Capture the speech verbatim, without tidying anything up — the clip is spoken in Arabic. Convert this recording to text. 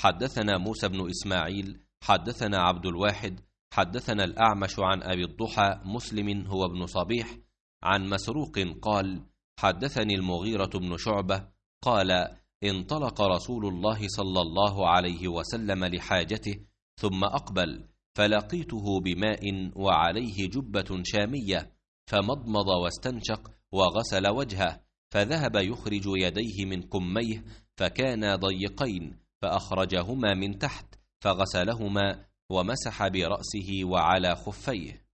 حدثنا موسى بن إسماعيل حدثنا عبد الواحد حدثنا الأعمش عن أبي الضحى مسلم هو ابن صبيح عن مسروق قال حدثني المغيرة بن شعبة قال انطلق رسول الله صلى الله عليه وسلم لحاجته ثم أقبل فلقيته بماء وعليه جبة شامية فمضمض واستنشق وغسل وجهه فذهب يخرج يديه من كميه فكانا ضيقين فأخرجهما من تحت فغسلهما ومسح برأسه وعلى خفيه.